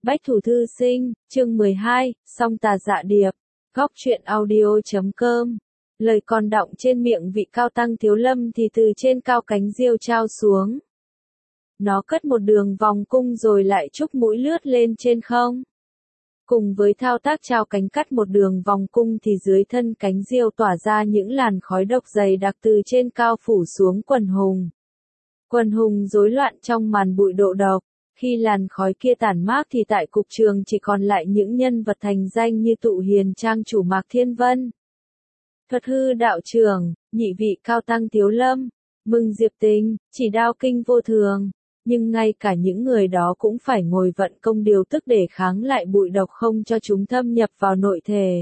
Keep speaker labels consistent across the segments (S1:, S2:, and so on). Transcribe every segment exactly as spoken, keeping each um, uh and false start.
S1: Bách Thủ Thư Sinh, chương mười hai, Song Tà Dạ Điệp, góc truyện audio chấm com. Lời còn đọng trên miệng vị cao tăng Thiếu Lâm thì từ trên cao cánh diêu trao xuống. Nó cất một đường vòng cung rồi lại chúc mũi lướt lên trên không. Cùng với thao tác trao cánh cắt một đường vòng cung thì dưới thân cánh diêu tỏa ra những làn khói độc dày đặc từ trên cao phủ xuống quần hùng. Quần hùng rối loạn trong màn bụi độ độc. Khi làn khói kia tản mát thì tại cục trường chỉ còn lại những nhân vật thành danh như Tụ Hiền Trang chủ Mạc Thiên Vân, Thuật Hư đạo trưởng, nhị vị cao tăng Thiếu Lâm, Mừng Diệp Tình, chỉ đao kinh vô thường. Nhưng ngay cả những người đó cũng phải ngồi vận công điều tức để kháng lại bụi độc không cho chúng thâm nhập vào nội thể.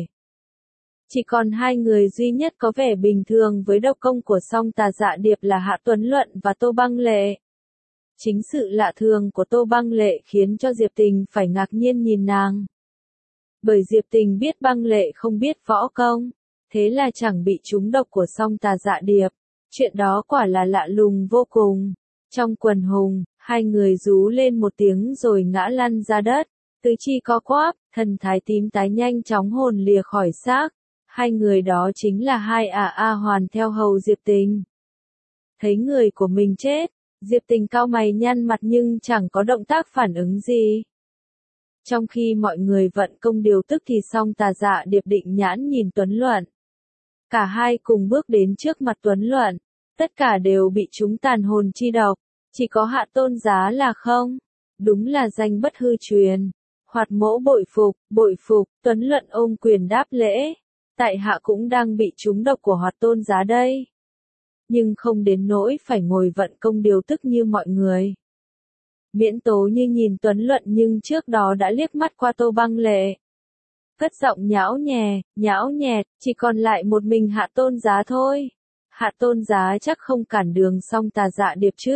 S1: Chỉ còn hai người duy nhất có vẻ bình thường với độc công của Song Tà Dạ Điệp là Hạ Tuấn Luận và Tô Băng Lệ. Chính sự lạ thường của Tô Băng Lệ khiến cho Diệp Tình phải ngạc nhiên nhìn nàng. Bởi Diệp Tình biết Băng Lệ không biết võ công, thế là chẳng bị trúng độc của Song Tà Dạ Điệp. Chuyện đó quả là lạ lùng vô cùng. Trong quần hùng, hai người rú lên một tiếng rồi ngã lăn ra đất, tứ chi co quắp, thần thái tím tái nhanh chóng hồn lìa khỏi xác. Hai người đó chính là hai ả A Hoàn theo hầu Diệp Tình. Thấy người của mình chết, Diệp Tình cau mày nhăn mặt nhưng chẳng có động tác phản ứng gì. Trong khi mọi người vận công điều tức thì Song Tà Dạ Điệp định nhãn nhìn Tuấn Luận. Cả hai cùng bước đến trước mặt Tuấn Luận, tất cả đều bị trúng tàn hồn chi độc, chỉ có Hạ Tôn Giá là không. Đúng là danh bất hư truyền. Hoạt Mỗ bội phục, bội phục, Tuấn Luận ôm quyền đáp lễ. Tại hạ cũng đang bị trúng độc của Hoạt Tôn Giá đây. Nhưng không đến nỗi phải ngồi vận công điều tức như mọi người. Miễn Tố Như nhìn Tuấn Luận nhưng trước đó đã liếc mắt qua Tô Băng Lệ. Cất giọng nhão nhè, nhão nhẹt, chỉ còn lại một mình Hạ Tôn Giá thôi. Hạ Tôn Giá chắc không cản đường Song Tà Dạ Điệp chứ.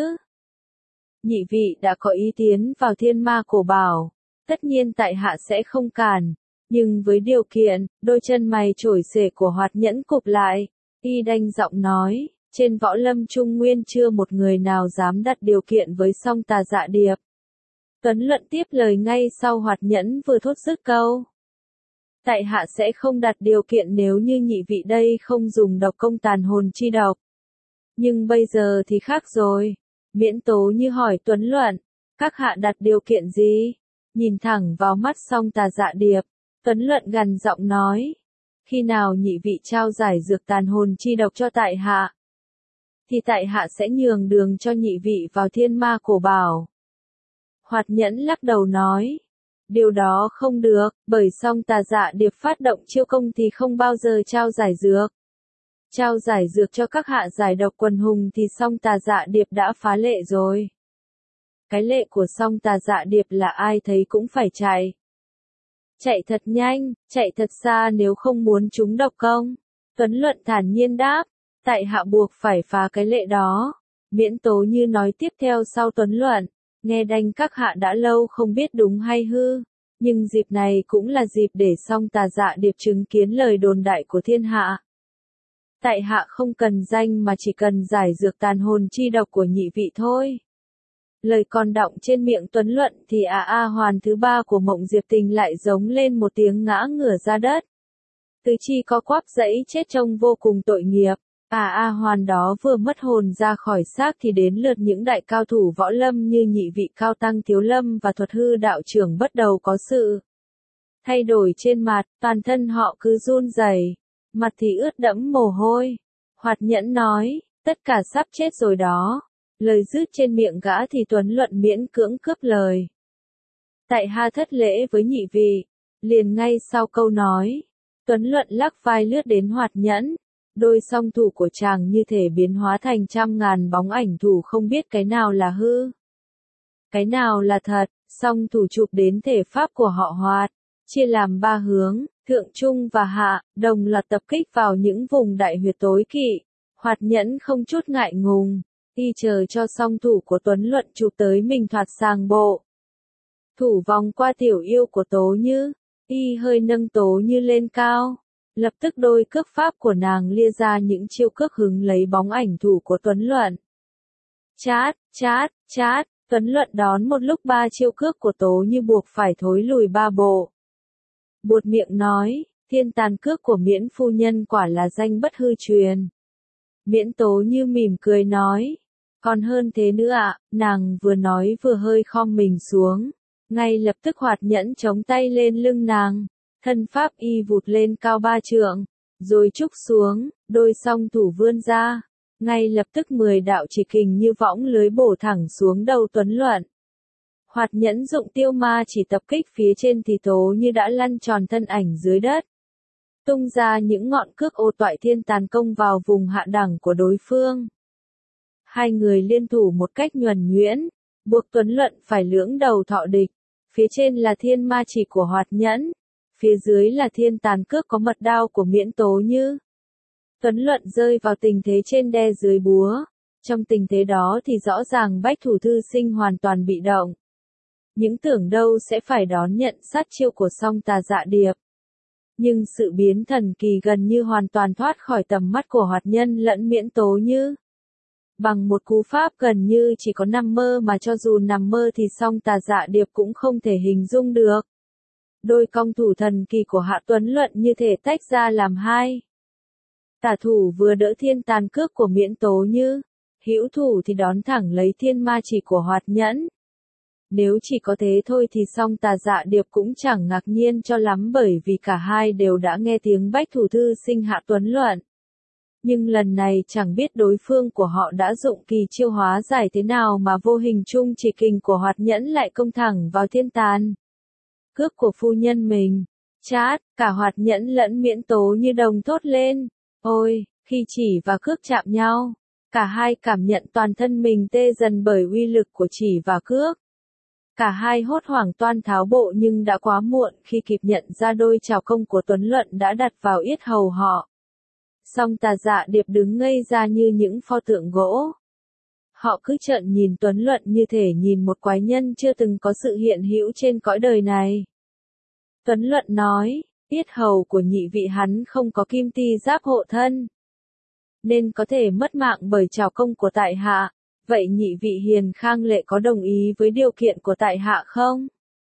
S1: Nhị vị đã có ý tiến vào Thiên Ma Cổ Bảo, tất nhiên tại hạ sẽ không cản. Nhưng với điều kiện, đôi chân mày trổi xể của Hoạt Nhẫn cụp lại, y đanh giọng nói. Trên võ lâm Trung Nguyên chưa một người nào dám đặt điều kiện với Song Tà Dạ Điệp. Tuấn Luận tiếp lời ngay sau Hoạt Nhẫn vừa thốt dứt câu. Tại hạ sẽ không đặt điều kiện nếu như nhị vị đây không dùng độc công tàn hồn chi độc. Nhưng bây giờ thì khác rồi. Miễn Tố Như hỏi Tuấn Luận, các hạ đặt điều kiện gì? Nhìn thẳng vào mắt Song Tà Dạ Điệp, Tuấn Luận gằn giọng nói. Khi nào nhị vị trao giải dược tàn hồn chi độc cho tại hạ, thì tại hạ sẽ nhường đường cho nhị vị vào Thiên Ma Cổ Bảo. Hoạt Nhẫn lắc đầu nói. Điều đó không được, bởi Song Tà Dạ Điệp phát động chiêu công thì không bao giờ trao giải dược. Trao giải dược cho các hạ giải độc quần hùng thì Song Tà Dạ Điệp đã phá lệ rồi. Cái lệ của Song Tà Dạ Điệp là ai thấy cũng phải chạy. Chạy thật nhanh, chạy thật xa nếu không muốn trúng độc công. Tuấn Luận thản nhiên đáp. Tại hạ buộc phải phá cái lệ đó. Miễn Tố Như nói tiếp theo sau Tuấn Luận. Nghe đanh các hạ đã lâu không biết đúng hay hư. Nhưng dịp này cũng là dịp để Song Tà Dạ Điệp chứng kiến lời đồn đại của thiên hạ. Tại hạ không cần danh mà chỉ cần giải dược tàn hồn chi độc của nhị vị thôi. Lời còn đọng trên miệng Tuấn Luận thì à A Hoàn thứ ba của Mộng Diệp Tình lại giống lên một tiếng ngã ngửa ra đất. Tứ chi co quắp dẫy chết trông vô cùng tội nghiệp. À A Hoàn đó vừa mất hồn ra khỏi xác thì đến lượt những đại cao thủ võ lâm như nhị vị cao tăng Thiếu Lâm và Thuật Hư đạo trưởng bắt đầu có sự thay đổi trên mặt, toàn thân họ cứ run rẩy, mặt thì ướt đẫm mồ hôi. Hoạt Nhẫn nói, tất cả sắp chết rồi đó. Lời dứt trên miệng gã thì Tuấn Luận miễn cưỡng cướp lời. Tại hạ thất lễ với nhị vị. Liền ngay sau câu nói, Tuấn Luận lắc vai lướt đến Hoạt Nhẫn. Đôi song thủ của chàng như thể biến hóa thành trăm ngàn bóng ảnh thủ không biết cái nào là hư, cái nào là thật. Song thủ chụp đến thể pháp của họ Hoạt, chia làm ba hướng, thượng trung và hạ, đồng loạt tập kích vào những vùng đại huyệt tối kỵ. Hoạt Nhẫn không chút ngại ngùng, y chờ cho song thủ của Tuấn Luận chụp tới mình thoạt sang bộ. Thủ vòng qua tiểu yêu của Tố Như, y hơi nâng Tố Như lên cao. Lập tức đôi cước pháp của nàng lia ra những chiêu cước hứng lấy bóng ảnh thủ của Tuấn Luận. Chát, chát, chát, Tuấn Luận đón một lúc ba chiêu cước của Tố Như buộc phải thối lùi ba bộ. Buột miệng nói, thiên tàn cước của Miễn phu nhân quả là danh bất hư truyền. Miễn Tố Như mỉm cười nói, còn hơn thế nữa ạ, nàng vừa nói vừa hơi khom mình xuống, ngay lập tức Hoạt Nhẫn chống tay lên lưng nàng, thân pháp y vụt lên cao ba trượng, rồi trúc xuống, đôi song thủ vươn ra, ngay lập tức mười đạo chỉ kình như võng lưới bổ thẳng xuống đầu Tuấn Luận. Hoạt Nhẫn dụng tiêu ma chỉ tập kích phía trên thì Tố Như đã lăn tròn thân ảnh dưới đất, tung ra những ngọn cước ô toại thiên tàn công vào vùng hạ đẳng của đối phương. Hai người liên thủ một cách nhuần nhuyễn, buộc Tuấn Luận phải lưỡng đầu thọ địch, phía trên là thiên ma chỉ của Hoạt Nhẫn, phía dưới là thiên tàn cước có mật đao của Miễn Tố Như. Tuấn Luận rơi vào tình thế trên đe dưới búa, trong tình thế đó thì rõ ràng Bách Thủ Thư Sinh hoàn toàn bị động. Những tưởng đâu sẽ phải đón nhận sát chiêu của Song Tà Dạ Điệp. Nhưng sự biến thần kỳ gần như hoàn toàn thoát khỏi tầm mắt của Hoạt Nhân lẫn Miễn Tố Như. Bằng một cú pháp gần như chỉ có nằm mơ mà cho dù nằm mơ thì Song Tà Dạ Điệp cũng không thể hình dung được. Đôi cong thủ thần kỳ của Hạ Tuấn Luận như thể tách ra làm hai. Tả thủ vừa đỡ thiên tàn cước của Miễn Tố Như, hữu thủ thì đón thẳng lấy thiên ma chỉ của Hoạt Nhẫn. Nếu chỉ có thế thôi thì Song Tà Dạ Điệp cũng chẳng ngạc nhiên cho lắm bởi vì cả hai đều đã nghe tiếng Bách Thủ Thư Sinh Hạ Tuấn Luận. Nhưng lần này chẳng biết đối phương của họ đã dụng kỳ chiêu hóa giải thế nào mà vô hình chung chỉ kình của Hoạt Nhẫn lại công thẳng vào thiên tàn cước của phu nhân mình. Chát, cả Hoạt Nhẫn lẫn Miễn Tố Như đồng thốt lên. Ôi, khi chỉ và cước chạm nhau, cả hai cảm nhận toàn thân mình tê dần bởi uy lực của chỉ và cước. Cả hai hốt hoảng toan tháo bộ nhưng đã quá muộn khi kịp nhận ra đôi chảo công của Tuấn Luận đã đặt vào yết hầu họ. Song Tà Dạ Điệp đứng ngây ra như những pho tượng gỗ. Họ cứ trợn nhìn Tuấn Luận như thể nhìn một quái nhân chưa từng có sự hiện hữu trên cõi đời này. Tuấn Luận nói, yết hầu của nhị vị hắn không có kim ti giáp hộ thân, nên có thể mất mạng bởi trảo công của tại hạ. Vậy nhị vị hiền khang lệ có đồng ý với điều kiện của tại hạ không?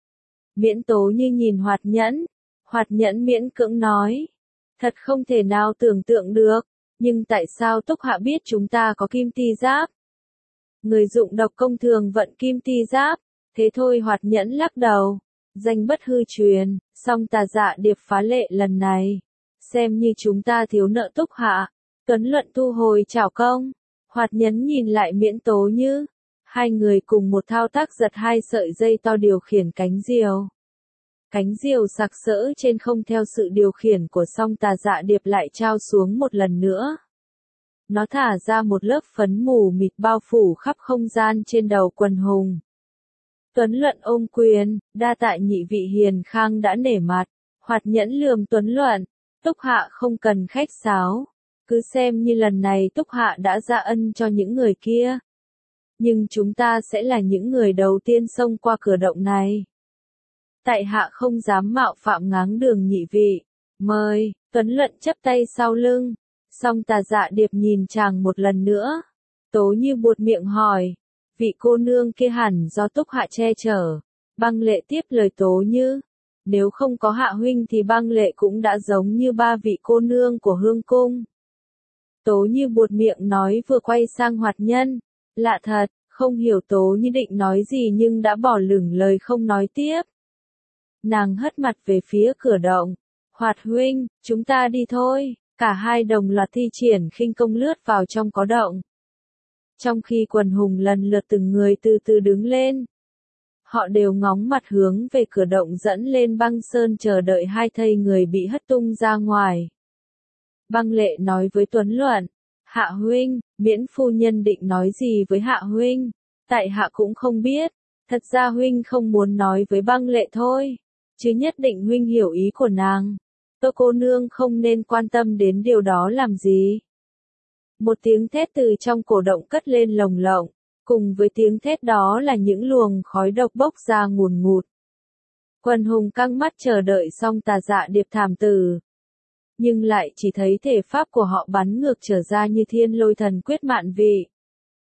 S1: Miễn Tố Như nhìn Hoạt Nhẫn. Hoạt Nhẫn miễn cưỡng nói. Thật không thể nào tưởng tượng được. Nhưng tại sao Túc Hạ biết chúng ta có kim ti giáp? Người dụng độc công thường vận kim ti giáp. Thế thôi Hoạt Nhẫn lắc đầu. Danh bất hư truyền, Song Tà Dạ Điệp phá lệ lần này. Xem như chúng ta thiếu nợ Túc Hạ. Tuấn Luận thu hồi trảo công. Hoạt Nhẫn nhìn lại Miễn Tố Như. Hai người cùng một thao tác giật hai sợi dây to điều khiển cánh diều. Cánh diều sặc sỡ trên không theo sự điều khiển của Song Tà Dạ Điệp lại trao xuống một lần nữa. Nó thả ra một lớp phấn mù mịt bao phủ khắp không gian trên đầu quần hùng. Tuấn Luận ôm quyền, đa tạ nhị vị hiền khang đã nể mặt. Hoạt Nhẫn lườm Tuấn Luận. Túc Hạ không cần khách sáo. Cứ xem như lần này Túc Hạ đã ra ân cho những người kia. Nhưng chúng ta sẽ là những người đầu tiên xông qua cửa động này. Tại hạ không dám mạo phạm ngáng đường nhị vị. Mời, Tuấn Luận chắp tay sau lưng. Song Tà Dạ Điệp nhìn chàng một lần nữa. Tố Như buột miệng hỏi. Vị cô nương kia hẳn do Túc Hạ che chở. Băng Lệ tiếp lời Tố Như. Nếu không có Hạ huynh thì Băng Lệ cũng đã giống như ba vị cô nương của Hương Cung. Tố Như buột miệng nói vừa quay sang Hoạt Nhân. Lạ thật, không hiểu Tố Như định nói gì nhưng đã bỏ lửng lời không nói tiếp. Nàng hất mặt về phía cửa động. Hoạt huynh, chúng ta đi thôi. Cả hai đồng loạt thi triển khinh công lướt vào trong có động. Trong khi quần hùng lần lượt từng người từ từ đứng lên. Họ đều ngóng mặt hướng về cửa động dẫn lên băng sơn chờ đợi hai thây người bị hất tung ra ngoài. Băng Lệ nói với Tuấn Luận. Hạ huynh, Miễn phu nhân định nói gì với Hạ huynh? Tại hạ cũng không biết. Thật ra huynh không muốn nói với Băng Lệ thôi. Chứ nhất định huynh hiểu ý của nàng. Tô cô nương không nên quan tâm đến điều đó làm gì. Một tiếng thét từ trong cổ động cất lên lồng lộng. Cùng với tiếng thét đó là những luồng khói độc bốc ra ngùn ngụt. Quần hùng căng mắt chờ đợi Song Tà Dạ Điệp thảm tử. Nhưng lại chỉ thấy thể pháp của họ bắn ngược trở ra như thiên lôi thần quyết mạn vị.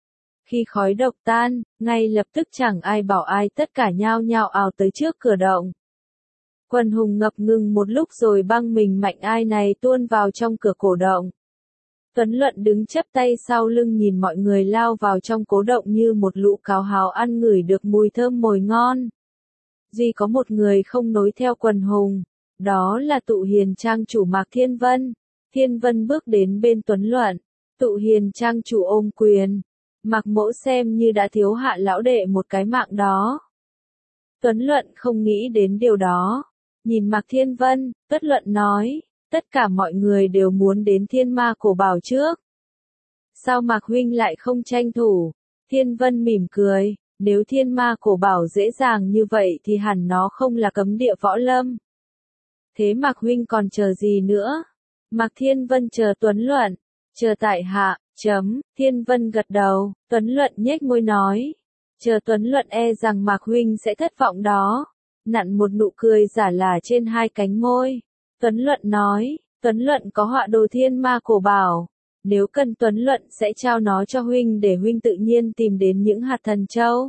S1: Khi khói độc tan, ngay lập tức chẳng ai bảo ai tất cả nhao nhao ào tới trước cửa động. Quần hùng ngập ngừng một lúc rồi băng mình mạnh ai này tuôn vào trong cửa cổ động. Tuấn Luận đứng chắp tay sau lưng nhìn mọi người lao vào trong cố động như một lũ cáo háo ăn ngửi được mùi thơm mồi ngon. Duy có một người không nối theo quần hùng, đó là Tụ Hiền trang chủ Mạc Thiên Vân. Thiên Vân bước đến bên Tuấn Luận, Tụ Hiền trang chủ ôm quyền. Mạc Mỗ xem như đã thiếu Hạ lão đệ một cái mạng đó. Tuấn Luận không nghĩ đến điều đó. Nhìn Mạc Thiên Vân, Tuấn Luận nói, tất cả mọi người đều muốn đến Thiên Ma Cổ Bảo trước. Sao Mạc huynh lại không tranh thủ? Thiên Vân mỉm cười, nếu Thiên Ma Cổ Bảo dễ dàng như vậy thì hẳn nó không là cấm địa võ lâm. Thế Mạc huynh còn chờ gì nữa? Mạc Thiên Vân chờ Tuấn Luận, chờ tại hạ, chấm, Thiên Vân gật đầu, Tuấn Luận nhếch môi nói, chờ Tuấn Luận e rằng Mạc huynh sẽ thất vọng đó. Nặn một nụ cười giả là trên hai cánh môi. Tuấn Luận nói, Tuấn Luận có họa đồ Thiên Ma Cổ Bảo. Nếu cần Tuấn Luận sẽ trao nó cho huynh để huynh tự nhiên tìm đến những hạt thần châu.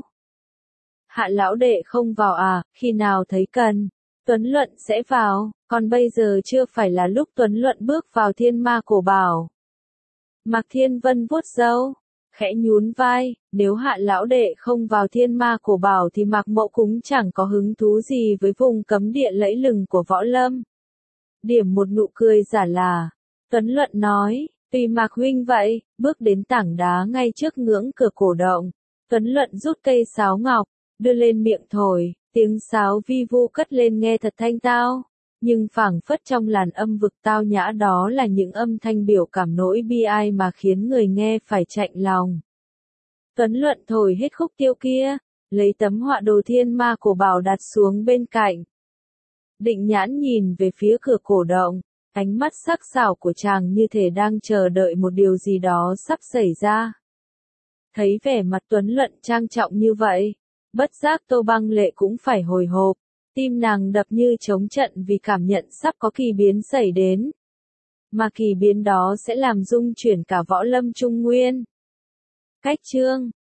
S1: Hạ lão đệ không vào à, khi nào thấy cần, Tuấn Luận sẽ vào, còn bây giờ chưa phải là lúc Tuấn Luận bước vào Thiên Ma Cổ Bảo. Mạc Thiên Vân vuốt râu, khẽ nhún vai, nếu Hạ lão đệ không vào Thiên Ma Cổ Bảo thì Mạc Mỗ cũng chẳng có hứng thú gì với vùng cấm địa lẫy lừng của võ lâm. Điểm một nụ cười giả là, Tuấn Luận nói, tùy Mạc huynh vậy, bước đến tảng đá ngay trước ngưỡng cửa cổ động. Tuấn Luận rút cây sáo ngọc, đưa lên miệng thổi, tiếng sáo vi vu cất lên nghe thật thanh tao. Nhưng phảng phất trong làn âm vực tao nhã đó là những âm thanh biểu cảm nỗi bi ai mà khiến người nghe phải chạnh lòng. Tuấn Luận thổi hết khúc tiêu kia, lấy tấm họa đồ Thiên Ma Cổ Bảo đặt xuống bên cạnh. Định Nhãn nhìn về phía cửa cổ động, ánh mắt sắc sảo của chàng như thể đang chờ đợi một điều gì đó sắp xảy ra. Thấy vẻ mặt Tuấn Luận trang trọng như vậy, bất giác Tô Băng Lệ cũng phải hồi hộp. Tim nàng đập như trống trận vì cảm nhận sắp có kỳ biến xảy đến. Mà kỳ biến đó sẽ làm rung chuyển cả võ lâm Trung Nguyên. Cách chương